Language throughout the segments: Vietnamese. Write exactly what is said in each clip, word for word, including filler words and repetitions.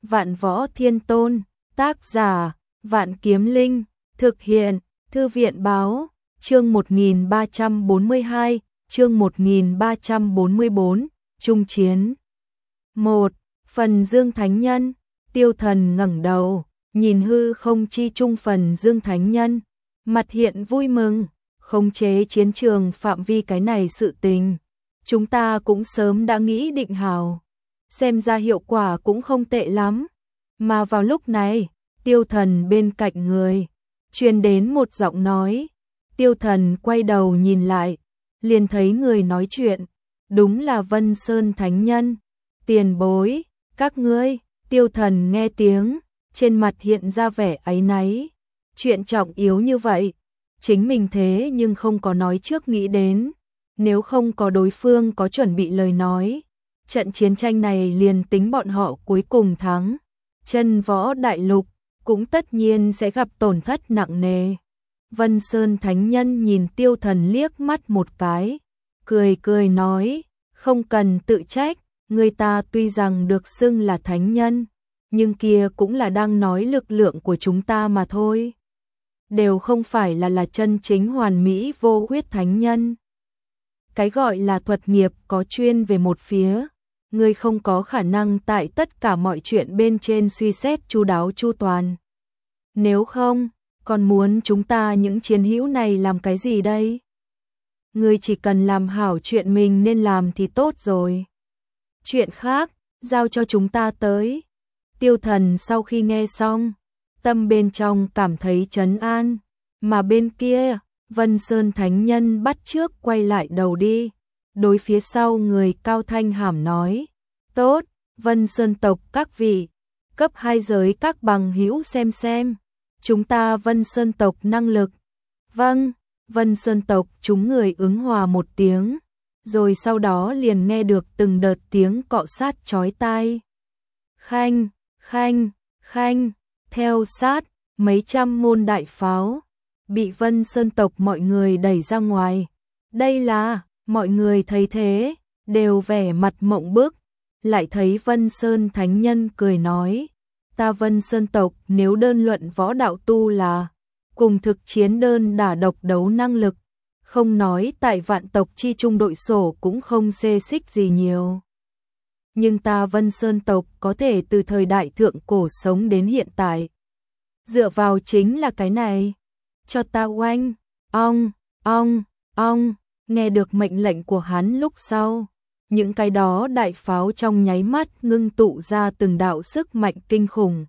Vạn Võ Thiên Tôn, tác giả, Vạn Kiếm Linh, thực hiện, Thư viện Báo, chương một nghìn ba trăm bốn mươi hai, chương một nghìn ba trăm bốn mươi bốn, Trung Chiến. một. Phần Dương Thánh Nhân, Tiêu Thần ngẩng đầu, nhìn hư không chi trung phần Dương Thánh Nhân, mặt hiện vui mừng, khống chế chiến trường phạm vi cái này sự tình. Chúng ta cũng sớm đã nghĩ định hào, xem ra hiệu quả cũng không tệ lắm. Mà vào lúc này, Tiêu Thần bên cạnh người, truyền đến một giọng nói. Tiêu Thần quay đầu nhìn lại, liền thấy người nói chuyện, đúng là Vân Sơn Thánh Nhân. Tiền bối, các ngươi. Tiêu Thần nghe tiếng, trên mặt hiện ra vẻ áy náy. Chuyện trọng yếu như vậy, chính mình thế nhưng không có nói trước nghĩ đến. Nếu không có đối phương có chuẩn bị lời nói, trận chiến tranh này liền tính bọn họ cuối cùng thắng, Chân Võ Đại Lục cũng tất nhiên sẽ gặp tổn thất nặng nề. Vân Sơn Thánh Nhân nhìn Tiêu Thần liếc mắt một cái, cười cười nói, không cần tự trách, người ta tuy rằng được xưng là thánh nhân, nhưng kia cũng là đang nói lực lượng của chúng ta mà thôi. Đều không phải là là chân chính hoàn mỹ vô huyết thánh nhân. Cái gọi là thuật nghiệp có chuyên về một phía, người không có khả năng tại tất cả mọi chuyện bên trên suy xét chu đáo chu toàn. Nếu không, còn muốn chúng ta những chiến hữu này làm cái gì đây? Người chỉ cần làm hảo chuyện mình nên làm thì tốt rồi. Chuyện khác, giao cho chúng ta tới. Tiêu Thần sau khi nghe xong, tâm bên trong cảm thấy trấn an, mà bên kia, Vân Sơn Thánh Nhân bắt trước quay lại đầu đi, đối phía sau người cao thanh hàm nói, tốt, Vân Sơn tộc các vị, cấp hai giới các bằng hữu xem xem, chúng ta Vân Sơn tộc năng lực. Vâng, Vân Sơn tộc chúng người ứng hòa một tiếng, rồi sau đó liền nghe được từng đợt tiếng cọ sát chói tai. Khanh, khanh, khanh, theo sát, mấy trăm môn đại pháo, bị Vân Sơn tộc mọi người đẩy ra ngoài. Đây là, mọi người thấy thế, đều vẻ mặt mộng bức, lại thấy Vân Sơn Thánh Nhân cười nói, ta Vân Sơn tộc nếu đơn luận võ đạo tu là, cùng thực chiến đơn đả độc đấu năng lực, không nói tại vạn tộc chi trung đội sổ cũng không xê xích gì nhiều. Nhưng ta Vân Sơn tộc có thể từ thời đại thượng cổ sống đến hiện tại. Dựa vào chính là cái này. Cho ta oanh, ong, ong, ong, nghe được mệnh lệnh của hắn lúc sau. Những cái đó đại pháo trong nháy mắt ngưng tụ ra từng đạo sức mạnh kinh khủng.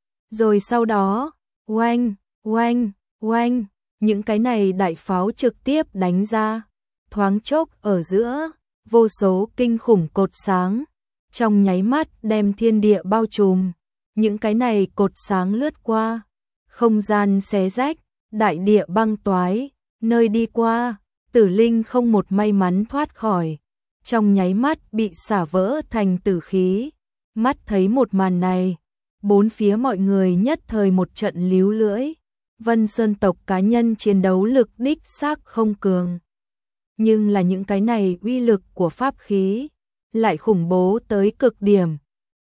Rồi sau đó, oanh, oanh, oanh, những cái này đại pháo trực tiếp đánh ra. Thoáng chốc ở giữa, vô số kinh khủng cột sáng. Trong nháy mắt đem thiên địa bao trùm. Những cái này cột sáng lướt qua. Không gian xé rách, đại địa băng toái, nơi đi qua, tử linh không một may mắn thoát khỏi. Trong nháy mắt bị xả vỡ thành tử khí. Mắt thấy một màn này, bốn phía mọi người nhất thời một trận líu lưỡi. Vân Sơn tộc cá nhân chiến đấu lực đích xác không cường. Nhưng là những cái này uy lực của pháp khí, lại khủng bố tới cực điểm.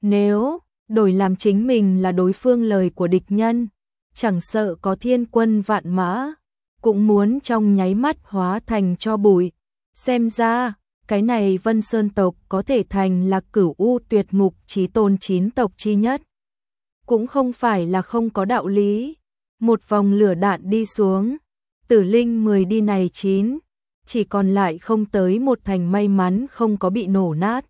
Nếu đổi làm chính mình là đối phương lời của địch nhân, chẳng sợ có thiên quân vạn mã, cũng muốn trong nháy mắt hóa thành cho bụi. Xem ra, cái này Vân Sơn tộc có thể thành là cửu u tuyệt ngục chí tôn chín tộc chi nhất. Cũng không phải là không có đạo lý. Một vòng lửa đạn đi xuống, tử linh mười đi này chín, chỉ còn lại không tới một thành may mắn không có bị nổ nát.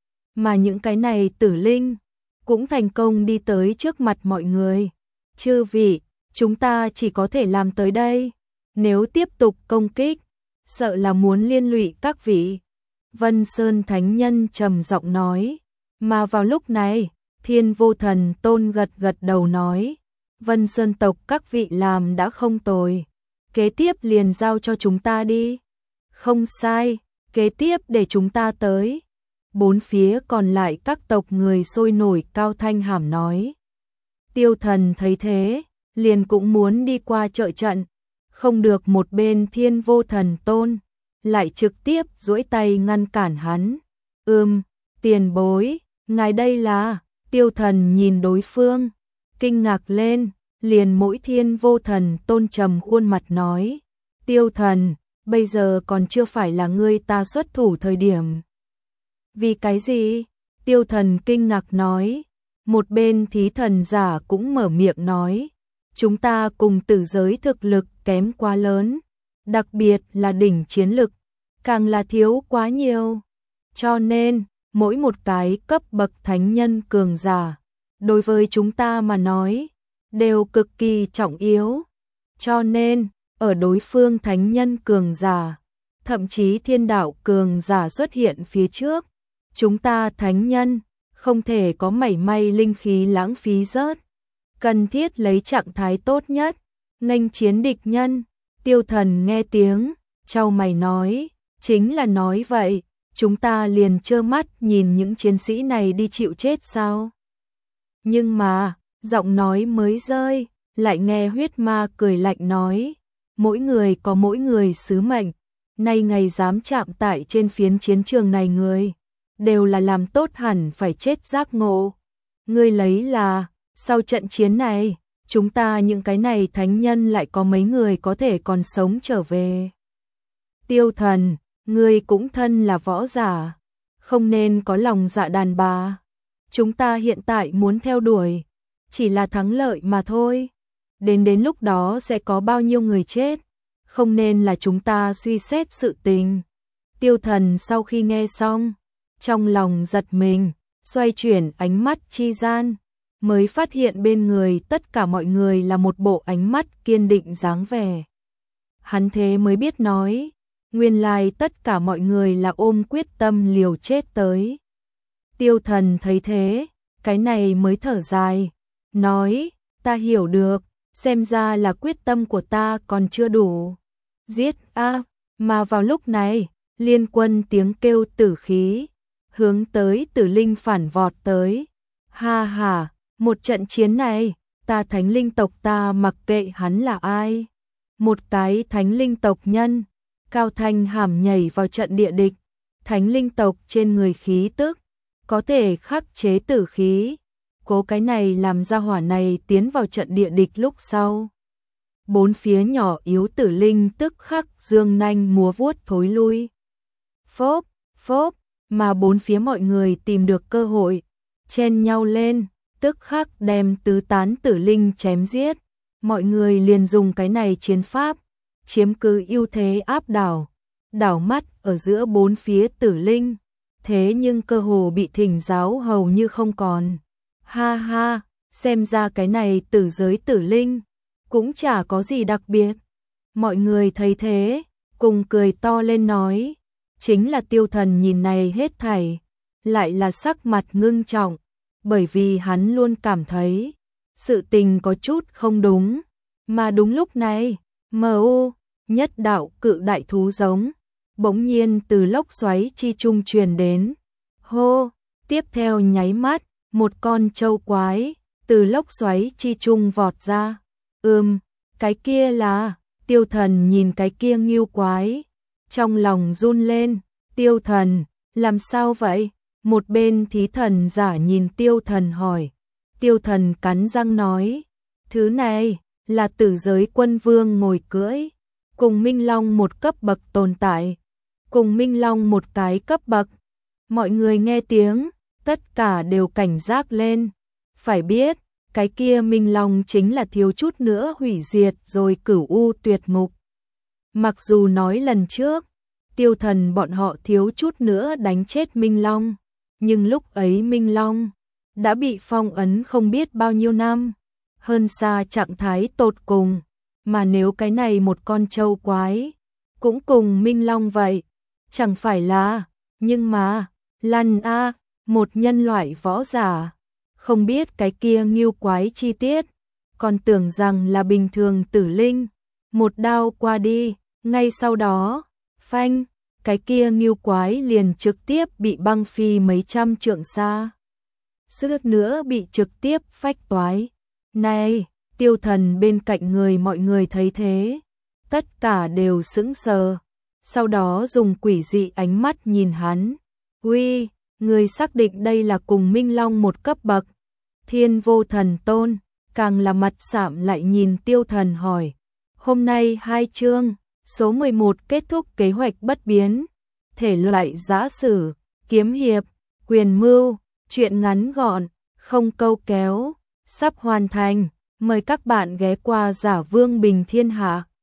Mà những cái này tử linh, cũng thành công đi tới trước mặt mọi người. Chư vị, chúng ta chỉ có thể làm tới đây. Nếu tiếp tục công kích, sợ là muốn liên lụy các vị. Vân Sơn Thánh Nhân trầm giọng nói. Mà vào lúc này, Thiên Vô Thần Tôn gật gật đầu nói. Vân Sơn tộc các vị làm đã không tồi. Kế tiếp liền giao cho chúng ta đi. Không sai, kế tiếp để chúng ta tới. Bốn phía còn lại các tộc người sôi nổi cao thanh hàm nói. Tiêu Thần thấy thế, liền cũng muốn đi qua trợ trận. Không được một bên Thiên Vô Thần Tôn, lại trực tiếp duỗi tay ngăn cản hắn. Ừm, tiền bối, ngài đây là, Tiêu Thần nhìn đối phương, kinh ngạc lên, liền mỗi thiên vô thần tôn trầm khuôn mặt nói, Tiêu Thần, bây giờ còn chưa phải là ngươi ta xuất thủ thời điểm. Vì cái gì? Tiêu Thần kinh ngạc nói, một bên thí thần giả cũng mở miệng nói, chúng ta cùng tử giới thực lực kém quá lớn, đặc biệt là đỉnh chiến lực, càng là thiếu quá nhiều. Cho nên, mỗi một cái cấp bậc thánh nhân cường giả, đối với chúng ta mà nói, đều cực kỳ trọng yếu. Cho nên, ở đối phương thánh nhân cường giả, thậm chí thiên đạo cường giả xuất hiện phía trước, chúng ta thánh nhân không thể có mảy may linh khí lãng phí rớt, cần thiết lấy trạng thái tốt nhất, nghênh chiến địch nhân. Tiêu Thần nghe tiếng, chau mày nói, chính là nói vậy, chúng ta liền trơ mắt nhìn những chiến sĩ này đi chịu chết sao? Nhưng mà, giọng nói mới rơi, lại nghe huyết ma cười lạnh nói, mỗi người có mỗi người sứ mệnh, nay ngày dám chạm tại trên phiến chiến trường này người, đều là làm tốt hẳn phải chết giác ngộ. Ngươi lấy là, sau trận chiến này, chúng ta những cái này thánh nhân lại có mấy người có thể còn sống trở về. Tiêu Thần, ngươi cũng thân là võ giả, không nên có lòng dạ đàn bà. Chúng ta hiện tại muốn theo đuổi, chỉ là thắng lợi mà thôi. Đến đến lúc đó sẽ có bao nhiêu người chết, không nên là chúng ta suy xét sự tình. Tiêu Thần sau khi nghe xong, trong lòng giật mình, xoay chuyển ánh mắt chi gian, mới phát hiện bên người tất cả mọi người là một bộ ánh mắt kiên định dáng vẻ. Hắn thế mới biết nói, nguyên lai tất cả mọi người là ôm quyết tâm liều chết tới. Tiêu Thần thấy thế, cái này mới thở dài, nói, ta hiểu được, xem ra là quyết tâm của ta còn chưa đủ. Giết a, mà vào lúc này, liên quân tiếng kêu tử khí, hướng tới Tử Linh phản vọt tới. Ha ha, một trận chiến này, ta thánh linh tộc ta mặc kệ hắn là ai. Một cái thánh linh tộc nhân, cao thanh hàm nhảy vào trận địa địch, thánh linh tộc trên người khí tức, có thể khắc chế tử khí. Cố cái này làm ra hỏa này tiến vào trận địa địch lúc sau. Bốn phía nhỏ yếu tử linh tức khắc dương nanh múa vuốt thối lui. Phốp, phốp, mà bốn phía mọi người tìm được cơ hội, chen nhau lên, tức khắc đem tứ tán tử linh chém giết. Mọi người liền dùng cái này chiến pháp, chiếm cứ ưu thế áp đảo, đảo mắt ở giữa bốn phía tử linh. Thế nhưng cơ hồ bị thỉnh giáo hầu như không còn. Ha ha, xem ra cái này tử giới tử linh, cũng chả có gì đặc biệt. Mọi người thấy thế, cùng cười to lên nói, chính là Tiêu Thần nhìn này hết thảy, lại là sắc mặt ngưng trọng, bởi vì hắn luôn cảm thấy, sự tình có chút không đúng. Mà đúng lúc này, mờ u, nhất đạo cự đại thú giống, bỗng nhiên từ lốc xoáy chi trung truyền đến. Hô, tiếp theo nháy mắt, một con trâu quái, từ lốc xoáy chi trung vọt ra. Ừm, cái kia là, Tiêu Thần nhìn cái kia ngưu quái, trong lòng run lên. Tiêu Thần, làm sao vậy? Một bên thí thần giả nhìn Tiêu Thần hỏi. Tiêu Thần cắn răng nói, thứ này, là tử giới quân vương ngồi cưỡi, cùng Minh Long một cấp bậc tồn tại, cùng Minh Long một cái cấp bậc. Mọi người nghe tiếng, tất cả đều cảnh giác lên. Phải biết, cái kia Minh Long chính là thiếu chút nữa hủy diệt rồi Cửu U tuyệt ngục. Mặc dù nói lần trước, Tiêu Thần bọn họ thiếu chút nữa đánh chết Minh Long, nhưng lúc ấy Minh Long đã bị phong ấn không biết bao nhiêu năm, hơn xa trạng thái tột cùng. Mà nếu cái này một con trâu quái cũng cùng Minh Long vậy, chẳng phải là, nhưng mà, lăn a, một nhân loại võ giả, không biết cái kia ngưu quái chi tiết, còn tưởng rằng là bình thường tử linh, một đao qua đi, ngay sau đó, phanh, cái kia ngưu quái liền trực tiếp bị băng phi mấy trăm trượng xa. Suýt nữa bị trực tiếp phách toái. Này, Tiêu Thần bên cạnh người mọi người thấy thế, tất cả đều sững sờ, sau đó dùng quỷ dị ánh mắt nhìn hắn. Uy, người xác định đây là cùng Minh Long một cấp bậc, Thiên Vô Thần Tôn, càng là mặt sạm lại nhìn Tiêu Thần hỏi. Hôm nay hai chương, số mười một kết thúc kế hoạch bất biến, thể loại giã sử, kiếm hiệp, quyền mưu, truyện ngắn gọn, không câu kéo, sắp hoàn thành, mời các bạn ghé qua Giả Vương Bình Thiên Hạ.